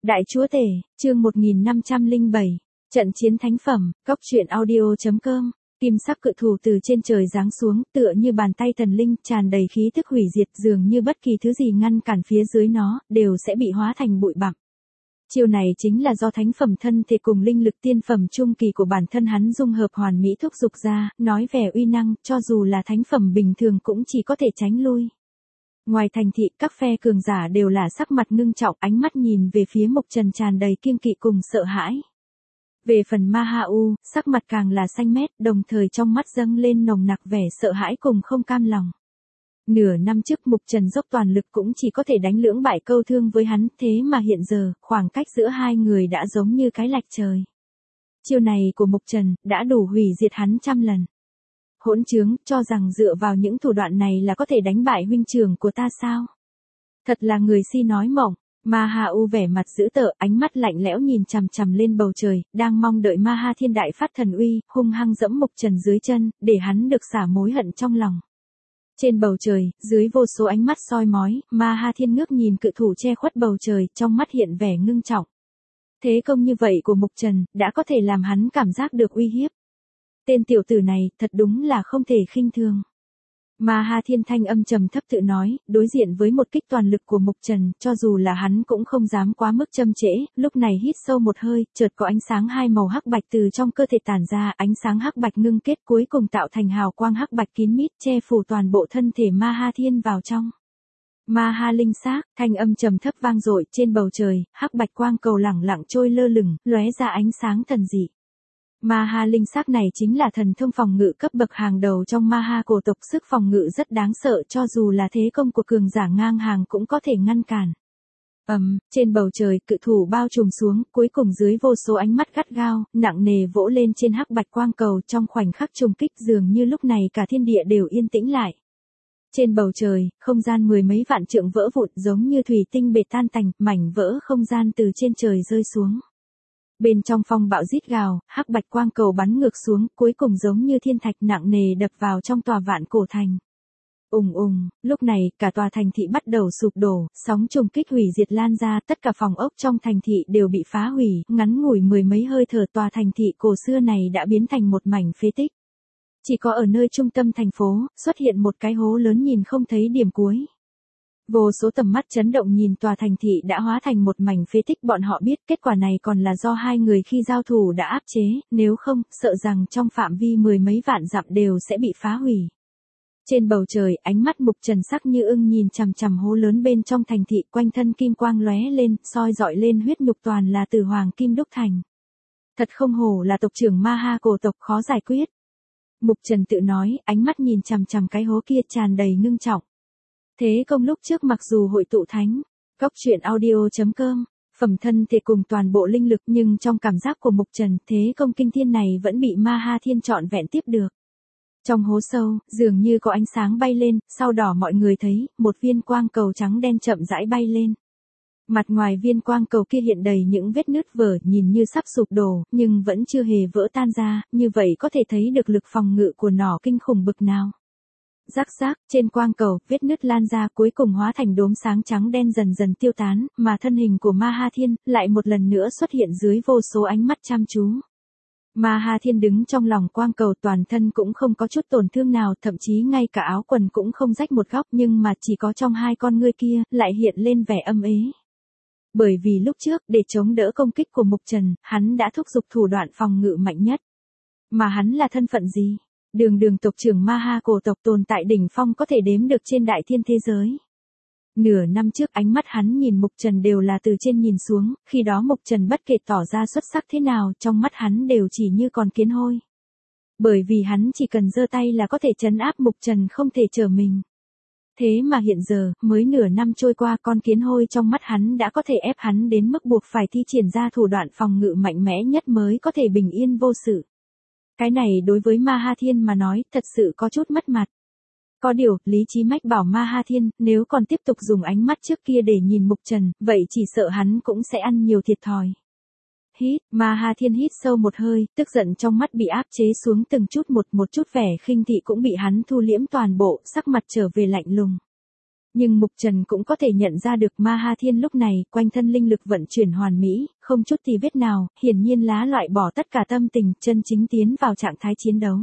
Đại chúa tể, chương 1507, trận chiến thánh phẩm, góc truyện audio.com, kim sắc cự thủ từ trên trời giáng xuống, tựa như bàn tay thần linh, tràn đầy khí thức hủy diệt, dường như bất kỳ thứ gì ngăn cản phía dưới nó, đều sẽ bị hóa thành bụi bặm. Chiêu này chính là do thánh phẩm thân thể cùng linh lực tiên phẩm trung kỳ của bản thân hắn dung hợp hoàn mỹ thúc dục ra, nói vẻ uy năng, cho dù là thánh phẩm bình thường cũng chỉ có thể tránh lui. Ngoài thành thị, các phe cường giả đều là sắc mặt ngưng trọng, ánh mắt nhìn về phía Mục Trần tràn đầy kiêng kỵ cùng sợ hãi. Về phần Ma Ha U, sắc mặt càng là xanh mét, đồng thời trong mắt dâng lên nồng nặc vẻ sợ hãi cùng không cam lòng. Nửa năm trước Mục Trần dốc toàn lực cũng chỉ có thể đánh lưỡng bại câu thương với hắn, thế mà hiện giờ, khoảng cách giữa hai người đã giống như cái lạch trời. Chiêu này của Mục Trần, đã đủ hủy diệt hắn trăm lần. Hỗn trướng, cho rằng dựa vào những thủ đoạn này là có thể đánh bại huynh trưởng của ta sao? Thật là người si nói mộng. Ma Ha U vẻ mặt dữ tợn, ánh mắt lạnh lẽo nhìn chằm chằm lên bầu trời, đang mong đợi Ma Ha Thiên đại phát thần uy, hung hăng dẫm Mục Trần dưới chân, để hắn được xả mối hận trong lòng. Trên bầu trời, dưới vô số ánh mắt soi mói, Ma Ha Thiên ngước nhìn cự thủ che khuất bầu trời, trong mắt hiện vẻ ngưng trọng. Thế công như vậy của Mục Trần, đã có thể làm hắn cảm giác được uy hiếp. Tên tiểu tử này, thật đúng là không thể khinh thường. Ma Ha Thiên thanh âm trầm thấp tự nói, đối diện với một kích toàn lực của Mục Trần, cho dù là hắn cũng không dám quá mức châm trễ, lúc này hít sâu một hơi, chợt có ánh sáng hai màu hắc bạch từ trong cơ thể tản ra, ánh sáng hắc bạch ngưng kết cuối cùng tạo thành hào quang hắc bạch kín mít, che phủ toàn bộ thân thể Ma Ha Thiên vào trong. Ma Ha linh xác, thanh âm trầm thấp vang dội trên bầu trời, hắc bạch quang cầu lẳng lặng trôi lơ lửng, lóe ra ánh sáng thần dị. Ma Ha linh xác này chính là thần thông phòng ngự cấp bậc hàng đầu trong Ma Ha cổ tộc, sức phòng ngự rất đáng sợ, cho dù là thế công của cường giả ngang hàng cũng có thể ngăn cản. Trên bầu trời, cự thủ bao trùm xuống, cuối cùng dưới vô số ánh mắt gắt gao, nặng nề vỗ lên trên hắc bạch quang cầu, trong khoảnh khắc trùng kích dường như lúc này cả thiên địa đều yên tĩnh lại. Trên bầu trời, không gian mười mấy vạn trượng vỡ vụn giống như thủy tinh bể tan tành, mảnh vỡ không gian từ trên trời rơi xuống. Bên trong phong bạo rít gào, hắc bạch quang cầu bắn ngược xuống, cuối cùng giống như thiên thạch nặng nề đập vào trong tòa vạn cổ thành. Lúc này, cả tòa thành thị bắt đầu sụp đổ, sóng trùng kích hủy diệt lan ra, tất cả phòng ốc trong thành thị đều bị phá hủy, ngắn ngủi mười mấy hơi thở tòa thành thị cổ xưa này đã biến thành một mảnh phế tích. Chỉ có ở nơi trung tâm thành phố, xuất hiện một cái hố lớn nhìn không thấy điểm cuối. Vô số tầm mắt chấn động nhìn tòa thành thị đã hóa thành một mảnh phế tích, bọn họ biết kết quả này còn là do hai người khi giao thủ đã áp chế, nếu không, sợ rằng trong phạm vi mười mấy vạn dặm đều sẽ bị phá hủy. Trên bầu trời, ánh mắt Mục Trần sắc như ưng nhìn chằm chằm hố lớn bên trong thành thị, quanh thân kim quang lóe lên, soi dọi lên huyết nhục toàn là từ hoàng kim đúc thành. Thật không hổ là tộc trưởng Ma Ha cổ tộc, khó giải quyết. Mục Trần tự nói, ánh mắt nhìn chằm chằm cái hố kia tràn đầy ngưng trọng. Thế công lúc trước mặc dù hội tụ thánh, góc truyện audio.com, phẩm thân thể cùng toàn bộ linh lực, nhưng trong cảm giác của Mục Trần, thế công kinh thiên này vẫn bị Ma Ha Thiên trọn vẹn tiếp được. Trong hố sâu, dường như có ánh sáng bay lên, sau đó mọi người thấy, một viên quang cầu trắng đen chậm rãi bay lên. Mặt ngoài viên quang cầu kia hiện đầy những vết nứt vỡ, nhìn như sắp sụp đổ, nhưng vẫn chưa hề vỡ tan ra, như vậy có thể thấy được lực phòng ngự của nó kinh khủng bực nào. Rắc rác, trên quang cầu, vết nứt lan ra cuối cùng hóa thành đốm sáng trắng đen dần dần tiêu tán, mà thân hình của Ma Ha Thiên, lại một lần nữa xuất hiện dưới vô số ánh mắt chăm chú. Ma Ha Thiên đứng trong lòng quang cầu, toàn thân cũng không có chút tổn thương nào, thậm chí ngay cả áo quần cũng không rách một góc, nhưng mà chỉ có trong hai con ngươi kia, lại hiện lên vẻ âm ế. Bởi vì lúc trước, để chống đỡ công kích của Mục Trần, hắn đã thúc giục thủ đoạn phòng ngự mạnh nhất. Mà hắn là thân phận gì? Đường tộc trưởng Ma Ha cổ tộc, tồn tại đỉnh phong có thể đếm được trên đại thiên thế giới. Nửa năm trước ánh mắt hắn nhìn Mục Trần đều là từ trên nhìn xuống, khi đó Mục Trần bất kể tỏ ra xuất sắc thế nào, trong mắt hắn đều chỉ như con kiến hôi. Bởi vì hắn chỉ cần giơ tay là có thể trấn áp Mục Trần không thể trở mình. Thế mà hiện giờ, mới nửa năm trôi qua, con kiến hôi trong mắt hắn đã có thể ép hắn đến mức buộc phải thi triển ra thủ đoạn phòng ngự mạnh mẽ nhất mới có thể bình yên vô sự. Cái này đối với Ma Ha Thiên mà nói, thật sự có chút mất mặt. Có điều, lý trí mách bảo Ma Ha Thiên, nếu còn tiếp tục dùng ánh mắt trước kia để nhìn Mục Trần, vậy chỉ sợ hắn cũng sẽ ăn nhiều thiệt thòi. Ma Ha Thiên hít sâu một hơi, tức giận trong mắt bị áp chế xuống từng chút một chút vẻ khinh thị cũng bị hắn thu liễm toàn bộ, sắc mặt trở về lạnh lùng. Nhưng Mục Trần cũng có thể nhận ra được Ma Ha Thiên lúc này, quanh thân linh lực vận chuyển hoàn mỹ, không chút tì vết nào, hiển nhiên lá loại bỏ tất cả tâm tình, chân chính tiến vào trạng thái chiến đấu.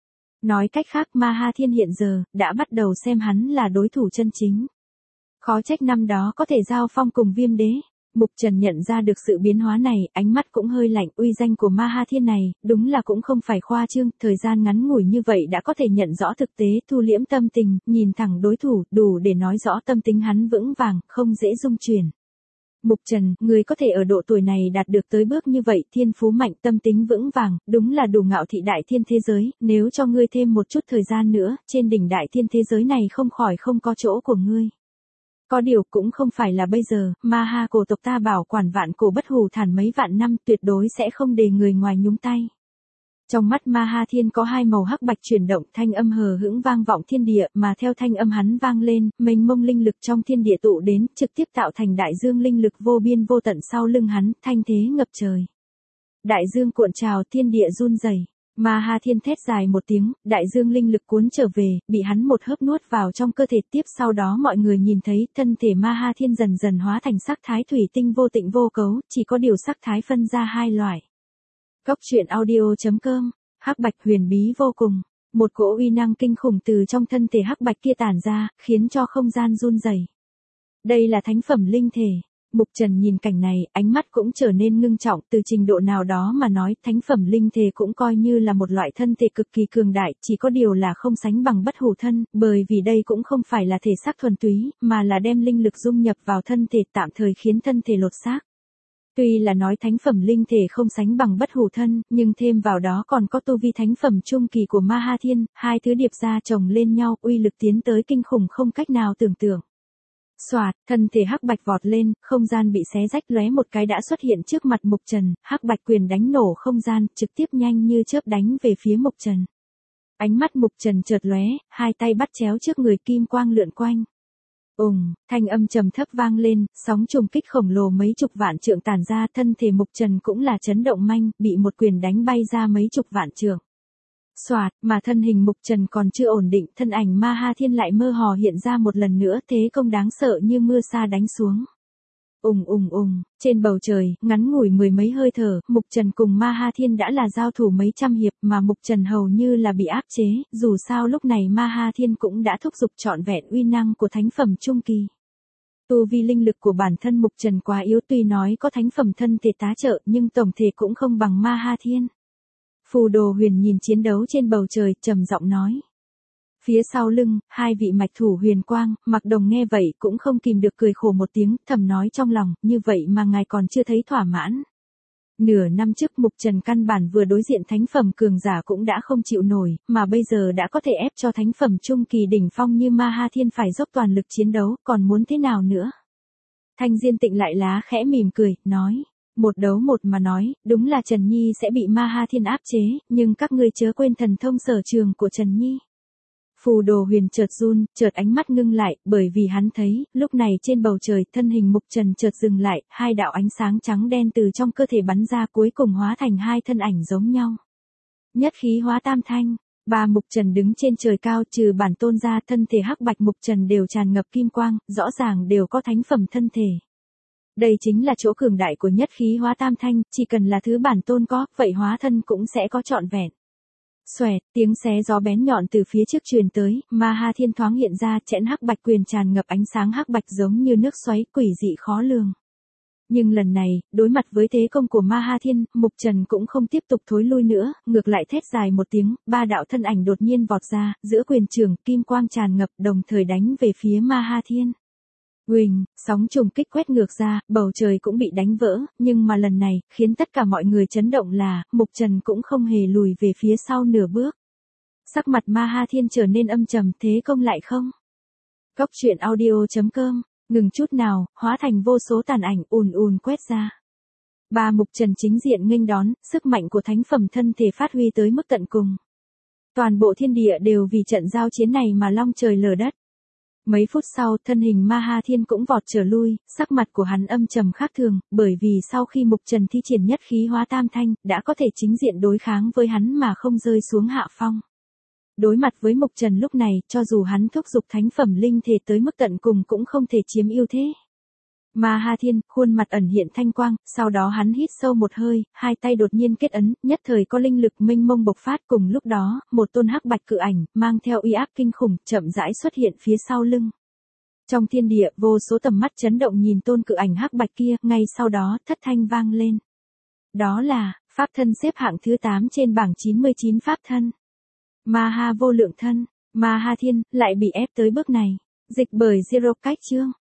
Nói cách khác Ma Ha Thiên hiện giờ, đã bắt đầu xem hắn là đối thủ chân chính. Khó trách năm đó có thể giao phong cùng Viêm Đế. Mục Trần nhận ra được sự biến hóa này, ánh mắt cũng hơi lạnh, uy danh của Ma Ha Thiên này, đúng là cũng không phải khoa trương, thời gian ngắn ngủi như vậy đã có thể nhận rõ thực tế, thu liễm tâm tình, nhìn thẳng đối thủ, đủ để nói rõ tâm tính hắn vững vàng, không dễ dung chuyển. Mục Trần, người có thể ở độ tuổi này đạt được tới bước như vậy, thiên phú mạnh, tâm tính vững vàng, đúng là đủ ngạo thị đại thiên thế giới, nếu cho ngươi thêm một chút thời gian nữa, trên đỉnh đại thiên thế giới này không khỏi không có chỗ của ngươi. Có điều cũng không phải là bây giờ, Ma Ha cổ tộc ta bảo quản vạn cổ bất hủ thản mấy vạn năm, tuyệt đối sẽ không để người ngoài nhúng tay. Trong mắt Ma Ha Thiên có hai màu hắc bạch chuyển động, thanh âm hờ hững vang vọng thiên địa, mà theo thanh âm hắn vang lên, mênh mông linh lực trong thiên địa tụ đến, trực tiếp tạo thành đại dương linh lực vô biên vô tận sau lưng hắn, thanh thế ngập trời. Đại dương cuộn trào, thiên địa run rẩy. Ma Ha Thiên thét dài một tiếng, đại dương linh lực cuốn trở về, bị hắn một hớp nuốt vào trong cơ thể, tiếp sau đó mọi người nhìn thấy, thân thể Ma Ha Thiên dần dần hóa thành sắc thái thủy tinh vô tịnh vô cấu, chỉ có điều sắc thái phân ra hai loại. Góc truyện audio.com, hắc bạch huyền bí vô cùng, một cỗ uy năng kinh khủng từ trong thân thể hắc bạch kia tản ra, khiến cho không gian run rẩy. Đây là thánh phẩm linh thể. Mục Trần nhìn cảnh này, ánh mắt cũng trở nên ngưng trọng, từ trình độ nào đó mà nói, thánh phẩm linh thể cũng coi như là một loại thân thể cực kỳ cường đại, chỉ có điều là không sánh bằng bất hủ thân, bởi vì đây cũng không phải là thể xác thuần túy, mà là đem linh lực dung nhập vào thân thể, tạm thời khiến thân thể lột xác. Tuy là nói thánh phẩm linh thể không sánh bằng bất hủ thân, nhưng thêm vào đó còn có tu vi thánh phẩm trung kỳ của Ma Ha Thiên, hai thứ điệp ra chồng lên nhau, uy lực tiến tới kinh khủng không cách nào tưởng tượng. Soạt, thân thể hắc bạch vọt lên, không gian bị xé rách, lóe một cái đã xuất hiện trước mặt Mục Trần, hắc bạch quyền đánh nổ không gian, trực tiếp nhanh như chớp đánh về phía Mục Trần. Ánh mắt Mục Trần chợt lóe, hai tay bắt chéo trước người, kim quang lượn quanh. Thanh âm trầm thấp vang lên, sóng trùng kích khổng lồ mấy chục vạn trượng tản ra, thân thể Mục Trần cũng là chấn động manh, bị một quyền đánh bay ra mấy chục vạn trượng. Soạt, mà thân hình Mục Trần còn chưa ổn định, thân ảnh Ma Ha Thiên lại mơ hồ hiện ra một lần nữa, thế công đáng sợ như mưa sa đánh xuống. Trên bầu trời, ngắn ngủi mười mấy hơi thở, Mục Trần cùng Ma Ha Thiên đã là giao thủ mấy trăm hiệp, mà Mục Trần hầu như là bị áp chế, dù sao lúc này Ma Ha Thiên cũng đã thúc giục trọn vẹn uy năng của thánh phẩm trung kỳ. Tu vi linh lực của bản thân Mục Trần quá yếu, tuy nói có thánh phẩm thân thể tá trợ, nhưng tổng thể cũng không bằng Ma Ha Thiên. Phù Đồ Huyền nhìn chiến đấu trên bầu trời, trầm giọng nói. Phía sau lưng, hai vị mạch thủ huyền quang, Mặc Đồng nghe vậy cũng không kìm được cười khổ một tiếng, thầm nói trong lòng, như vậy mà ngài còn chưa thấy thỏa mãn. Nửa năm trước Mục Trần căn bản vừa đối diện thánh phẩm cường giả cũng đã không chịu nổi, mà bây giờ đã có thể ép cho thánh phẩm trung kỳ đỉnh phong như Ma Ha Thiên phải dốc toàn lực chiến đấu, còn muốn thế nào nữa? Thanh Diên Tịnh lại lá khẽ mỉm cười, nói. Một đấu một mà nói, đúng là Trần Nhi sẽ bị Ma Ha Thiên áp chế, nhưng các ngươi chớ quên thần thông sở trường của Trần Nhi. Phù Đồ Huyền chợt run, chợt ánh mắt ngưng lại, bởi vì hắn thấy, lúc này trên bầu trời, thân hình Mục Trần chợt dừng lại, hai đạo ánh sáng trắng đen từ trong cơ thể bắn ra, cuối cùng hóa thành hai thân ảnh giống nhau. Nhất khí hóa tam thanh, ba Mục Trần đứng trên trời cao, trừ bản tôn ra, thân thể hắc bạch Mục Trần đều tràn ngập kim quang, rõ ràng đều có thánh phẩm thân thể. Đây chính là chỗ cường đại của nhất khí hóa tam thanh, chỉ cần là thứ bản tôn có, vậy hóa thân cũng sẽ có trọn vẹn. Xoẹt, tiếng xé gió bén nhọn từ phía trước truyền tới, Ma Ha Thiên thoáng hiện ra, chẽn hắc bạch quyền tràn ngập ánh sáng hắc bạch giống như nước xoáy, quỷ dị khó lường. Nhưng lần này, đối mặt với thế công của Ma Ha Thiên, Mục Trần cũng không tiếp tục thối lui nữa, ngược lại thét dài một tiếng, ba đạo thân ảnh đột nhiên vọt ra, giữa quyền trường, kim quang tràn ngập, đồng thời đánh về phía Ma Ha Thiên. Uỳnh, sóng trùng kích quét ngược ra, bầu trời cũng bị đánh vỡ, nhưng mà lần này, khiến tất cả mọi người chấn động là, Mục Trần cũng không hề lùi về phía sau nửa bước. Sắc mặt Ma Ha Thiên trở nên âm trầm, thế công lại không. Góc truyện audio.com, ngừng chút nào, hóa thành vô số tàn ảnh ùn quét ra. Ba Mục Trần chính diện nghênh đón, sức mạnh của thánh phẩm thân thể phát huy tới mức tận cùng. Toàn bộ thiên địa đều vì trận giao chiến này mà long trời lở đất. Mấy phút sau, thân hình Ma Ha Thiên cũng vọt trở lui, sắc mặt của hắn âm trầm khác thường, bởi vì sau khi Mục Trần thi triển nhất khí hóa tam thanh, đã có thể chính diện đối kháng với hắn mà không rơi xuống hạ phong. Đối mặt với Mục Trần lúc này, cho dù hắn thúc giục thánh phẩm linh thể tới mức tận cùng cũng không thể chiếm ưu thế. Ma Ha Thiên, khuôn mặt ẩn hiện thanh quang, sau đó hắn hít sâu một hơi, hai tay đột nhiên kết ấn, nhất thời có linh lực mênh mông bộc phát, cùng lúc đó, một tôn hắc bạch cự ảnh, mang theo uy áp kinh khủng, chậm rãi xuất hiện phía sau lưng. Trong thiên địa, vô số tầm mắt chấn động nhìn tôn cự ảnh hắc bạch kia, ngay sau đó, thất thanh vang lên. Đó là, pháp thân xếp hạng thứ 8 trên bảng 99 pháp thân. Ma Ha vô lượng thân, Ma Ha Thiên, lại bị ép tới bước này. Dịch bởi Zero Cách chương.